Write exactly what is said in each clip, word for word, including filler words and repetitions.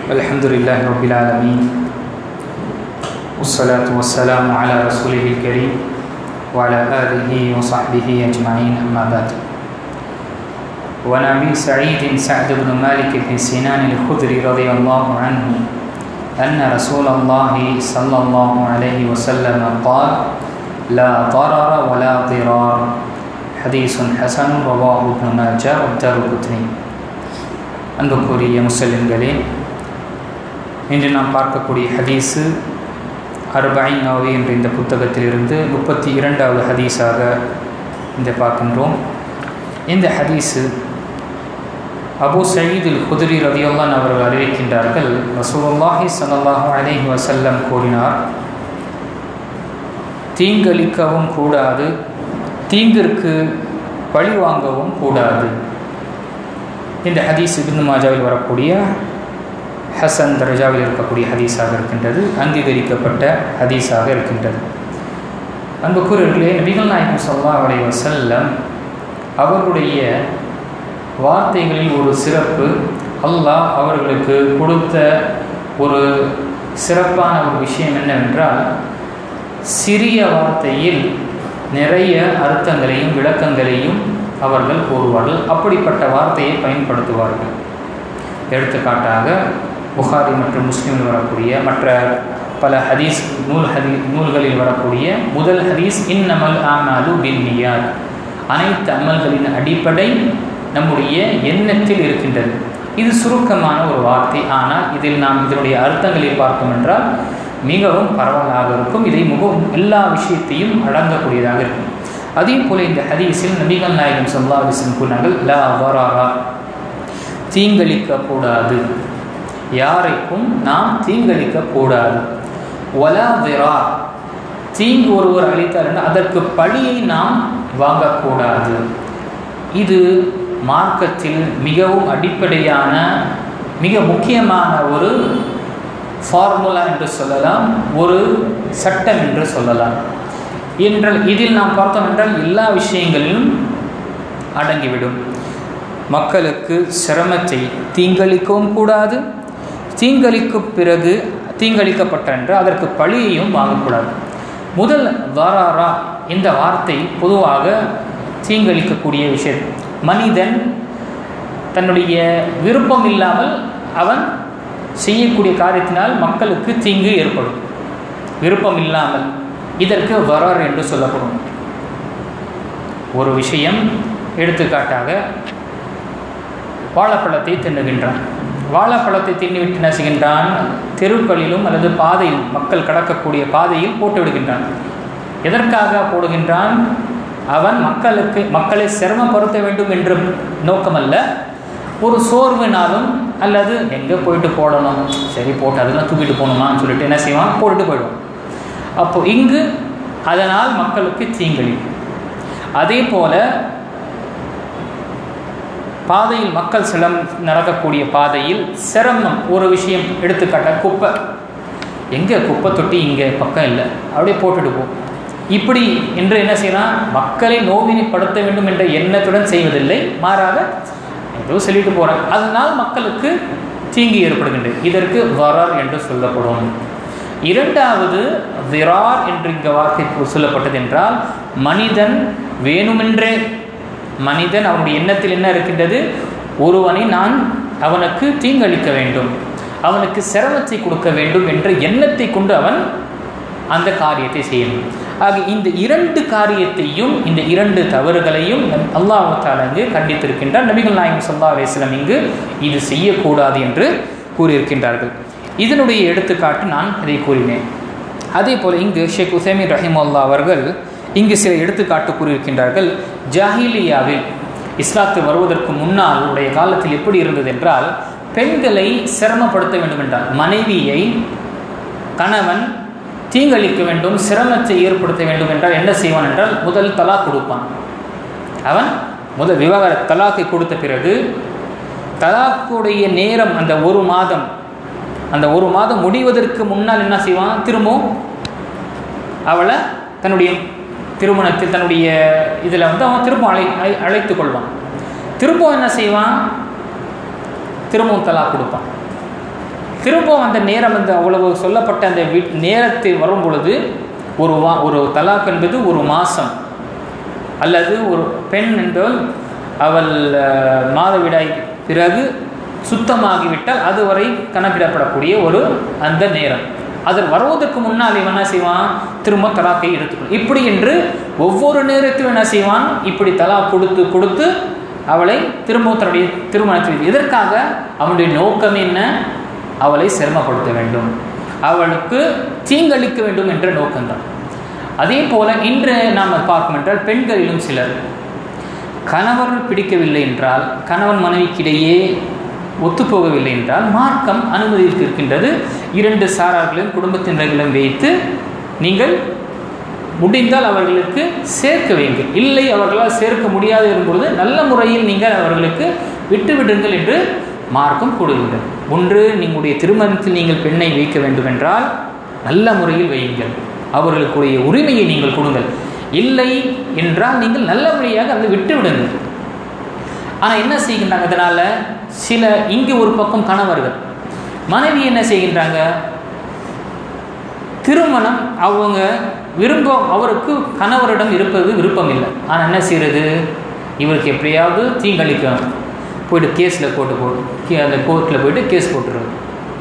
Alhamdulillahi Rabbil Alameen. Wassalatu wassalamu ala rasulihil kareem wa ala alihi wa sahbihi ajma'in, amma ba'd. Wa an Abi Sa'id Sa'd ibn Malik ibn Sinan al-Khudri radiyallahu anhu anna Rasulullah sallallahu alayhi wa sallam qala la darara wa la dirar. Hadithun hasan rawahu Ibn Majah wa Daraqutni. அன்புக்குரிய முஸ்லிம்களே, இன்று நாம் பார்க்கக்கூடிய ஹதீஸு அர்பஈன் நவவி என்ற இந்த புத்தகத்திலிருந்து முப்பத்தி இரண்டாவது ஹதீஸாக இந்த பார்க்கின்றோம். இந்த ஹதீஸு அபூ சயீத் அல்-குத்ரி ரலியல்லாஹு அன்ஹு அவர்கள் அறிவிக்கின்றார்கள், ரசூலுல்லாஹி ஸல்லல்லாஹு அலைஹி வஸல்லம் கூறினார், தீங்களிக்கவும் கூடாது, தீங்கிற்கு பழி வாங்கவும் கூடாது. இந்த ஹதீஸ் இப்னு மாஜாவில் வரக்கூடிய ஹசன் தரஜாவில் இருக்கக்கூடிய ஹதீஸாக இருக்கின்றது, அங்கீகரிக்கப்பட்ட ஹதீஸாக இருக்கின்றது. அன்புக்குரியவர்களே, நபிகள் நாயகம் ஸல்லல்லாஹு அலைஹி வஸல்லம் அவர்களுடைய வார்த்தைகளில் ஒரு சிறப்பு, அல்லாஹ் அவர்களுக்கு கொடுத்த ஒரு சிறப்பான ஒரு விஷயம் என்னவென்றால், சிறிய வார்த்தையில் நிறைய அர்த்தங்களையும் விளக்கங்களையும் அவர்கள் கூறுவார்கள். அப்படிப்பட்ட வார்த்தையை பயன்படுத்துவார்கள். எடுத்துக்காட்டாக புகாரி மற்றும் முஸ்லிமில் வரக்கூடிய மற்ற பல ஹதீஸ் நூல் ஹதீ நூல்களில் வரக்கூடிய முதல் ஹதீஸ் இன்னமல் ஆமாலு பின்னியாத், அனைத்து அமல்களின் அடிப்படை நம்முடைய எண்ணத்தில் இருக்கின்றது. இது சுருக்கமான ஒரு வார்த்தை, ஆனால் இதில் நாம் இதனுடைய அர்த்தங்களை பார்த்தோம் என்றால் மிகவும் பரவலாக இருக்கும். இதை மிகவும் எல்லா விஷயத்தையும் அடங்கக்கூடியதாக இருக்கும். அதே போல இந்த ஹதீஸில் நபிகள் நாயகம் ஸல்லல்லாஹு அலைஹி வஸல்லம் கூறினார்கள், லா தராரா, தீங்களிக்க கூடாது, யாரைக்கும் நாம் தீங்களிக்க கூடாது. வலா திரார், தீங்கு ஒருவர் அளித்தார் என்றால் அதற்கு பழியை நாம் வாங்கக்கூடாது. இது மார்க்கத்தில் மிகவும் அடிப்படையான மிக முக்கியமான ஒரு ஃபார்முலா என்று சொல்லலாம், ஒரு சட்டம் என்று சொல்லலாம். என்றால் இதில் நாம் பார்த்தோம் என்றால் எல்லா விஷயங்களிலும் அடங்கிவிடும். மக்களுக்கு சிரமத்தை தீங்களிக்கவும் கூடாது, தீங்களிக்கு பிறகு தீங்களிக்கப்பட்ட என்றால் அதற்கு பழியையும் வாங்கக்கூடாது. முதல் தாராரா இந்த வார்த்தை பொதுவாக தீங்களிக்கக்கூடிய விஷயம். மனிதன் தன்னுடைய விருப்பம் இல்லாமல் அவன் செய்யக்கூடிய காரியத்தினால் மக்களுக்கு தீங்கு ஏற்படும். விருப்பம் இல்லாமல், இதற்கு வரார் என்று சொல்லப்படும் ஒரு விஷயம். எடுத்துக்காட்டாக வாழைப்பழத்தை தின்னுகின்றான். வாழைப்பழத்தை தின்னுவிட்டு என்ன செய்கின்றான், தெருக்களிலும் அல்லது பாதையில் மக்கள் கடக்கக்கூடிய பாதையில் போட்டு விடுகின்றான். எதற்காக போடுகின்றான்? அவன் மக்களுக்கு மக்களை சிரமப்படுத்த வேண்டும் என்ற நோக்கமல்ல, ஒரு சோர்வுனாலும் அல்லது எங்கே போயிட்டு போடணும், சரி போட்டு அதெல்லாம் தூக்கிட்டு போகணுமான்னு சொல்லிட்டு என்ன செய்வான், போட்டுட்டு போயிடுவான். அப்போ இங்கு அதனால் மக்களுக்கு தீங்களி. அதே போல பாதையில் மக்கள் சிலம் நடக்கக்கூடிய பாதையில் சிரமம் ஒரு விஷயம். எடுத்துக்காட்ட குப்பை, எங்கே குப்பை தொட்டி இங்கே பக்கம் இல்லை, அப்படியே போட்டுட்டு போ, இப்படி என்று என்ன செய்யலாம், மக்களை நோவினைப்படுத்த வேண்டும் என்ற எண்ணத்துடன் செய்வதில்லை, மாறாக ஏதோ சொல்லிட்டு போகிறேன், அதனால் மக்களுக்கு தீங்கு ஏற்படுகின்றது. இதற்கு வரார் என்று சொல்லப்படும். இரண்டாவது திரார் என்று இங்கே வார்த்தை சொல்லப்பட்டது என்றால், மனிதன் வேணுமென்றே, மனிதன் அவனுடைய எண்ணத்தில் என்ன இருக்கின்றது, ஒருவனை நான் அவனுக்கு தீங்களிக்க வேண்டும், அவனுக்கு சிரமத்தை கொடுக்க வேண்டும் என்ற எண்ணத்தை கொண்டு அவன் அந்த காரியத்தை செய்யணும். ஆக இந்த இரண்டு காரியத்தையும், இந்த இரண்டு தவறுகளையும் அல்லாஹ் தஆலா இங்கு கண்டித்திருக்கின்றார். நபிகள் நாயகம் ஸல்லல்லாஹு அலைஹி வஸல்லம் இங்கு இது செய்யக்கூடாது என்று கூறியிருக்கின்றார்கள். இதனுடைய எடுத்துக்காட்டு நான் இதை கூறினேன். அதே போல் இங்கு ஷேக் உசைமீன் ரஹிமஹுல்லாஹ் அவர்கள் இங்கு சில எடுத்துக்காட்டு கூறியிருக்கின்றார்கள். ஜாஹிலியாவில், இஸ்லாத்து வருவதற்கு முன்னால் உடைய காலத்தில் எப்படி இருந்தது என்றால், பெண்களை சிரமப்படுத்த வேண்டும் என்றால், மனைவியை கணவன் தீங்களிக்க வேண்டும், சிரமத்தை ஏற்படுத்த வேண்டும் என்றால் என்ன செய்வான் என்றால், முதல் தலாக் கொடுப்பான். அவன் முதல் விவாகர தலாக்கை கொடுத்த பிறகு தலாக்குடைய நேரம் அந்த ஒரு மாதம் அந்த ஒரு மாதம் முடிவதற்கு முன்னால் என்ன செய்வான், திரும்பவும் அவளை தன்னுடைய திருமணத்தில் தன்னுடைய இதில் வந்து அவன் திரும்ப அழை அழைத்து கொள்வான். திரும்பவும் என்ன செய்வான், திரும்பவும் தலாக் கொடுப்பான். திரும்பவும் அந்த நேரம் அந்த அவ்வளவு சொல்லப்பட்ட அந்த நேரத்தை வரும் பொழுது ஒரு வா ஒரு தலாக் என்பது ஒரு மாதம் அல்லது ஒரு பெண் என்பவள் அவள் மாதவிடாய் பிறகு சுத்தமாகிவிட்டால் அதுவரை கணக்கிடப்படக்கூடிய ஒரு அந்த நேரம். அது வருவதற்கு முன்னால் இவன் என்ன செய்வான், திரும்ப தலாக்கை எடுத்துக்கணும். இப்படி என்று ஒவ்வொரு நேரத்திலும் என்ன செய்வான், இப்படி தலாக் கொடுத்து கொடுத்து அவளை திரும்ப தன்னுடைய திருமணத்தில். எதற்காக? அவனுடைய நோக்கம் என்ன? அவளை சிரமப்படுத்த வேண்டும், அவளுக்கு தீங்களிக்க வேண்டும் என்ற நோக்கம்தான். அதே போல இன்று நாம் பார்க்கும் என்றால் பெண்களிலும் சிலர் கணவர் பிடிக்கவில்லை என்றால், கணவன் மனைவிக்கிடையே ஒத்துப்போகவில்லை என்றால் மார்க்கம் அனுமதித்திருக்கின்றது. இரண்டு சாரார்களையும் குடும்பத்தினர்களும் வைத்து நீங்கள் முடிந்தால் அவர்களுக்கு சேர்க்க வைங்க, இல்லை அவர்களால் சேர்க்க முடியாது என்பது நல்ல முறையில் நீங்கள் அவர்களுக்கு விட்டுவிடுங்கள் என்று மார்க்கம் கூறுகின்றது. ஒன்று, நீங்களுடைய திருமணத்தில் நீங்கள் பெண்ணை வைக்க வேண்டும் என்றால் நல்ல முறையில் வையுங்கள், அவர்களுக்குரிய உரிமையை நீங்கள் கொடுங்கள். இல்லை என்றால் நீங்கள் நல்ல முறையாக அதை விட்டு விடுங்கள். ஆனால் என்ன செய்கின்றாங்க, அதனால் சில இங்கே ஒரு பக்கம் கணவர்கள் மனைவி என்ன செய்கின்றாங்க, திருமணம் அவங்க விரும்ப அவருக்கு கணவரிடம் இருப்பது விருப்பம் இல்லை. ஆனால் என்ன செய்கிறது, இவருக்கு எப்படியாவது தீங்களிக்கணும், போய்ட்டு கேஸில் போட்டு போட்டு அந்த கோர்ட்டில் போய்ட்டு கேஸ் போட்டுருது.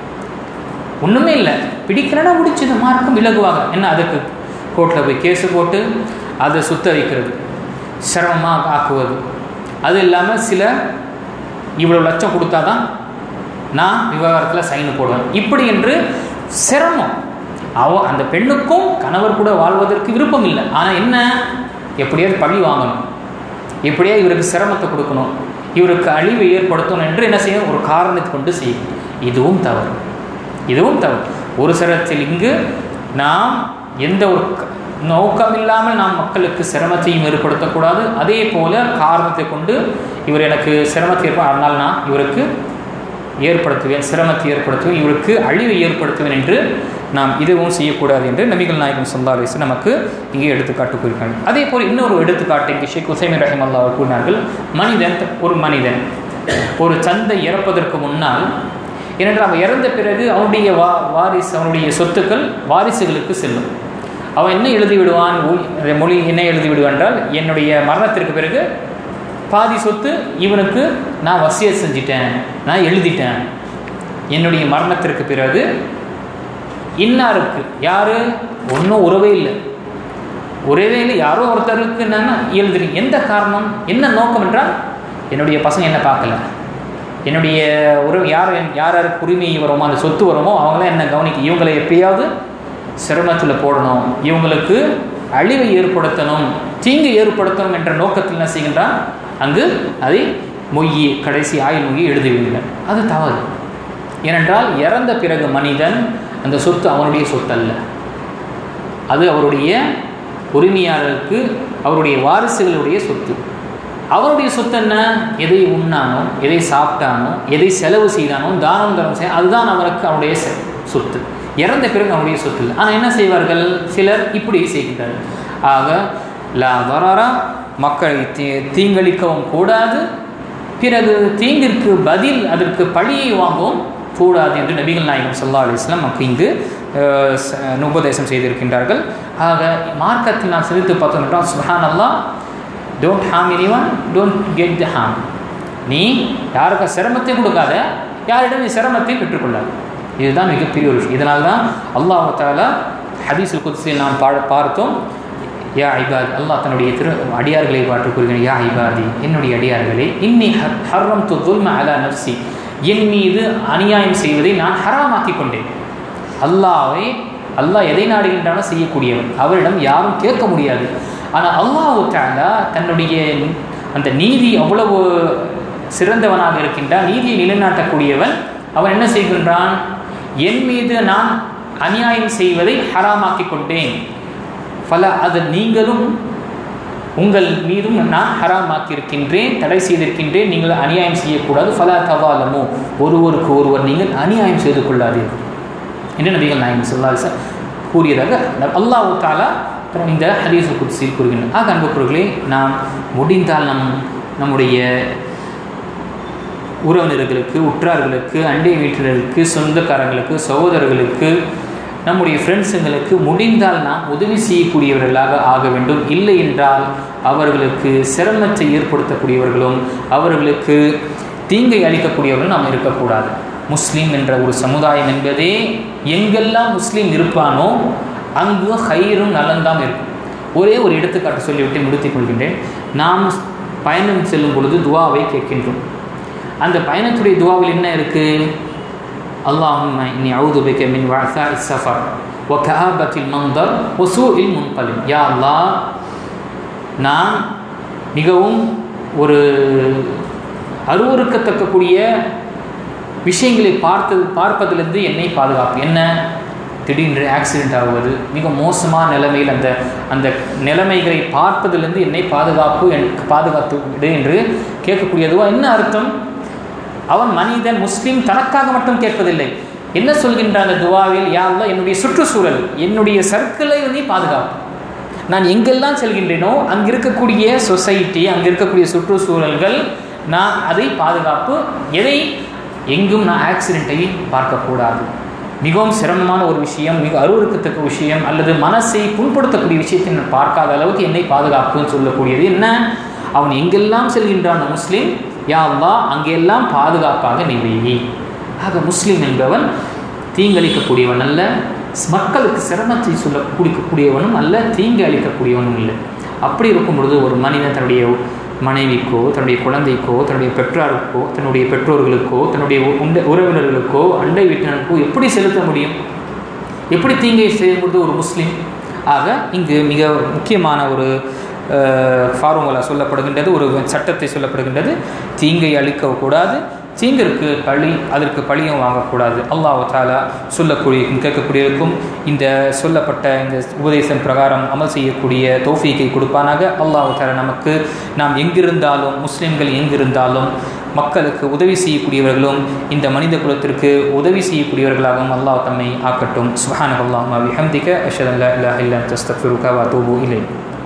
ஒன்றுமே இல்லை, பிடிக்கிறனா முடிச்சது, மார்க்கம் இலகுவாக என்ன அதுக்கு கோர்ட்டில் போய் கேஸு போட்டு அதை சுத்த வைக்கிறது, சிரமமாக ஆக்குவது. அது இல்லாமல் சில இவ்வளோ லட்சம் கொடுத்தா தான் நான் விவகாரத்தில் சைன் போடுவேன், இப்படி என்று சிரமம். அவ அந்த பெண்ணுக்கும் கணவர் கூட வாழ்வதற்கு விருப்பம் இல்லை. ஆனால் என்ன, எப்படியாவது பழி வாங்கணும், எப்படியா இவருக்கு சிரமத்தை கொடுக்கணும், இவருக்கு அழிவை ஏற்படுத்தணும் என்று என்ன செய்யணும், ஒரு காரணத்தை கொண்டு செய்யும். இதுவும் தவறு, இதுவும் தவறு. ஒரு சிரத்தில் இங்கு நாம் எந்த ஒரு நோக்கம் இல்லாமல் நாம் மக்களுக்கு சிரமத்தையும் ஏற்படுத்தக்கூடாது. அதே போல காரணத்தை கொண்டு இவர் எனக்கு சிரமத்தை ஏற்படும், அதனால் நான் இவருக்கு ஏற்படுத்துவேன், சிரமத்தை ஏற்படுத்துவேன், இவருக்கு அழிவை ஏற்படுத்துவேன் என்று நாம் இதுவும் செய்யக்கூடாது என்று நபிகள் நாயகம் ஸல்லல்லாஹு அலைஹி வஸல்லம் நமக்கு இங்கே எடுத்துக்காட்டு கூறினார்கள். அதே போல் இன்னொரு எடுத்துக்காட்டு இங்கே ஷேக் உசைமின் ரஹிமஹுல்லாஹ் அவர் கூறினார்கள், மனிதன் ஒரு மனிதன் ஒரு சந்தை இறப்பதற்கு முன்னால், ஏனென்றால் அவன் இறந்த பிறகு அவனுடைய வா வாரிசு அவனுடைய சொத்துக்கள் வாரிசுகளுக்கு செல்லும். அவன் என்ன எழுதி விடுவான், மொழி என்ன எழுதி விடுவான் என்றால், என்னுடைய மரணத்திற்கு பிறகு பாதி சொத்து இவனுக்கு நான் வசியத் செஞ்சிட்டேன், நான் எழுதிட்டேன். என்னுடைய மரணத்திற்கு பிறகு இன்னாருக்கு, யார் ஒன்றும் உறவே இல்லை, உறவே இல்லை, யாரோ ஒருத்தருக்கு நான் எழுதுறேன். எந்த காரணம், என்ன நோக்கம் என்றால், என்னுடைய பசங்க என்ன பார்க்கல, என்னுடைய உறவு யார் யார் யாருக்கு உரிமை வருமோ அந்த சொத்து வருமோ அவங்களாம் என்ன கவனிக்க, இவங்களை எப்படியாவது சிரமத்தில் போடணும், இவங்களுக்கு அழிவை ஏற்படுத்தணும், தீங்கு ஏற்படுத்தணும் என்ற நோக்கத்தில் என்ன செய்கின்றான், அங்கு அதை மொய்யி கடைசி ஆயுள் மொய்யை எழுதுவீர்கள். அது தவறு. ஏனென்றால் இறந்த பிறகு மனிதன் அந்த சொத்து அவனுடைய சொத்து அல்ல, அது அவருடைய உரிமையாளருக்கு அவருடைய வாரிசுகளுடைய சொத்து. அவருடைய சொத்து என்ன, எதை உண்ணானோ, எதை சாப்பிட்டானோ, எதை செலவு செய்தானோ, தானம் தரம் செய்ய, அதுதான் அவருக்கு அவருடைய சொத்து. இறந்த பிறகு அவருடைய சொத்து இல்லை. ஆனால் என்ன செய்வார்கள், சிலர் இப்படி செய்கின்றார்கள். ஆக லா வரரா, மக்களை தீ தீங்களிக்கவும் கூடாது, பிறகு தீங்கிற்கு பதில் அதற்கு பழியை வாங்கவும் கூடாது என்று நபிகள் நாயகம் ஸல்லல்லாஹு அலைஹி வஸல்லம் நமக்கு இங்கு உபதேசம் செய்திருக்கின்றார்கள். ஆக மார்க்கத்தில் நாம் சிந்தித்து பார்த்தோம் என்றால், சுப்ஹானல்லாஹ், don't harm anyone, don't get the harm. நீ யாருக்கு சிரமத்தை கொடுக்காத, யாரிடம் நீ சிரமத்தை பெற்றுக்கொள்ளாது. இதுதான் மிகப்பெரிய ஒரு விஷயம். இதனால தான் அல்லாஹ் தஆலா ஹதீஸுல் குத்ஸில் நாம் பா பார்த்தோம் யா இபாத், அல்லாஹ் தன்னுடைய திரு அடியார்களை பாட்டு கூறுகிறான், யா இபாதி, என்னுடைய அடியார்களே, இன்னி ஹர்ரம்து ظுல்ம அலா நஃப்ஸி, என் மீது அநியாயம் செய்வதை நான் ஹராமாக்கி கொண்டேன். அல்லாஹ்வை அல்லாஹ் எதை நாடுகின்றானோ செய்யக்கூடியவன், அவரிடம் யாரும் கேட்க முடியாது. ஆனால் அல்லாஹ் தஆலா தன்னுடைய அந்த நீதி அவ்வளவு சிறந்தவனாக இருக்கின்றான், நீதியை நிலைநாட்டக்கூடியவன். அவன் என்ன செய்கின்றான், என் மீது நான் அநியாயம் செய்வதை ஹராமாக்கி கொண்டேன். பல அது நீங்களும் உங்கள் மீதும் நான் ஹராமாக்கி இருக்கின்றேன், தடை செய்திருக்கின்றேன், நீங்கள் அநியாயம் செய்யக்கூடாது. ஃபலா தவாலமு, ஒருவருக்கு ஒருவர் நீங்கள் அநியாயம் செய்து கொள்ளாதீர்கள் என்று நபிகள் நாயகம் ஸல்லல்லாஹு அலைஹி வஸல்லம் கூறியதாக அல்லாஹ் தஆலா இந்த ஹதீஸுல் குத்ஸில் கூறுகின்றனர். ஆக அன்புக்குரியவர்களே, நாம் முடிந்தால் நம் நம்முடைய உறவினர்களுக்கு, உற்றார்களுக்கு, அண்டை வீட்டினருக்கு, சொந்தக்காரங்களுக்கு, சகோதரர்களுக்கு, நம்முடைய ஃப்ரெண்ட்ஸுங்களுக்கு முடிந்தால் நாம் உதவி செய்யக்கூடியவர்களாக ஆக வேண்டும். இல்லை என்றால் அவர்களுக்கு சிரமத்தை ஏற்படுத்தக்கூடியவர்களும் அவர்களுக்கு தீங்கை அளிக்கக்கூடியவர்களும் நாம் இருக்கக்கூடாது. முஸ்லீம் என்ற ஒரு சமுதாயம் என்பதே எங்கெல்லாம் முஸ்லீம் இருப்பானோ அங்கு ஹைரும் நலன்தான் இருக்கும். ஒரே ஒரு எடுத்துக்காட்டு சொல்லிவிட்டு முடித்துக் கொள்கின்றேன். நாம் பயணம் செல்லும் பொழுது துவாவை கேட்கின்றோம். அந்த பயணத்துடைய துவாவில் என்ன இருக்குது? அல்லாஹும்ம இன்னி அஊது பிக மின் வஅஸாஇ ஸஃபர் வ கஆபத்தில் மன்தர் வ சூஇல் முன்கலிப். யா அல்லாஹ், நான் மிகவும் ஒரு அருவருக்கத்தக்கக்கூடிய விஷயங்களை பார்த்தது பார்ப்பதிலிருந்து என்னை பாதுகாப்பு. என்ன? திடீரென்று ஆக்சிடெண்ட் ஆகுவது, மிக மோசமான நிலைமையில் அந்த அந்த நிலைமைகளை பார்ப்பதிலிருந்து என்னை பாதுகாப்பு எனக்கு பாதுகாத்து விடு என்று கேட்கக்கூடியதுவா. என்ன அர்த்தம்? அவன் மனிதன் முஸ்லீம் தனக்காக மட்டும் கேட்பதில்லை. என்ன சொல்கின்ற அந்த துவாவில்? யா அல்லாஹ், என்னுடைய சுற்றுச்சூழல், என்னுடைய சர்க்கிளை வந்து பாதுகாப்பு. நான் எங்கெல்லாம் செல்கின்றேனோ அங்கே இருக்கக்கூடிய சொசைட்டி, அங்கே இருக்கக்கூடிய சுற்றுச்சூழல்கள், நான் அதை பாதுகாப்பு. எதை? எங்கும் நான் ஆக்சிடெண்ட்டை பார்க்கக்கூடாது. மிகவும் சிரமமான ஒரு விஷயம், மிக அருவருக்கத்தக்க விஷயம், அல்லது மனசை புண்படுத்தக்கூடிய விஷயத்தை நான் பார்க்காத அளவுக்கு என்னை பாதுகாப்புன்னு சொல்லக்கூடியது என்ன? அவன் எங்கெல்லாம் செல்கின்றான் முஸ்லீம், யா அல்லாஹ் அங்கெல்லாம் பாதுகாப்பாக நீ வை. ஆக முஸ்லீம் என்பவன் தீங்களிக்கக்கூடியவன் அல்ல, மக்களுக்கு சிரமத்தை சொல்ல குடிக்கக்கூடியவனும் அல்ல, தீங்கு அளிக்கக்கூடியவனும் இல்லை. அப்படி இருக்கும் பொழுது ஒரு மனிதன் தன்னுடைய மனைவிக்கோ, தன்னுடைய குழந்தைக்கோ, தன்னுடைய பெற்றாருக்கோ, தன்னுடைய பெற்றோர்களுக்கோ, தன்னுடைய உண்ட உறவினர்களுக்கோ, அண்டை வீட்டினருக்கோ எப்படி செலுத்த முடியும்? எப்படி தீங்கை செய்யும்போது ஒரு முஸ்லீம்? ஆக இங்கு மிக முக்கியமான ஒரு ஃபார்முலா சொல்லப்படுகின்றது, ஒரு சட்டத்தை சொல்லப்படுகின்றது. தீங்கை அளிக்கக்கூடாது, தீங்கிற்கு பழி, அதற்கு பழியும் வாங்கக்கூடாது. அல்லாஹ் தஆலா சொல்லக்கூடிய கேட்கக்கூடியவருக்கும் இந்த சொல்லப்பட்ட இந்த உபதேசம் பிரகாரம் அமல் செய்யக்கூடிய தௌஃபீக்கை கொடுப்பானாக. அல்லாஹ் தஆலா நமக்கு நாம் எங்கிருந்தாலும், முஸ்லிம்கள் எங்கிருந்தாலும் மக்களுக்கு உதவி செய்யக்கூடியவர்களும் இந்த மனித குலத்திற்கு உதவி செய்யக்கூடியவர்களாகவும் அல்லாஹ் தம்மை ஆக்கட்டும். சுப்ஹானல்லாஹி வ பிஹம்திக அஷ்ஹது அல்லா இலாஹா இல்லா அன்த அஸ்தக்ஃபிருக வ அத்தூபு இலைக்.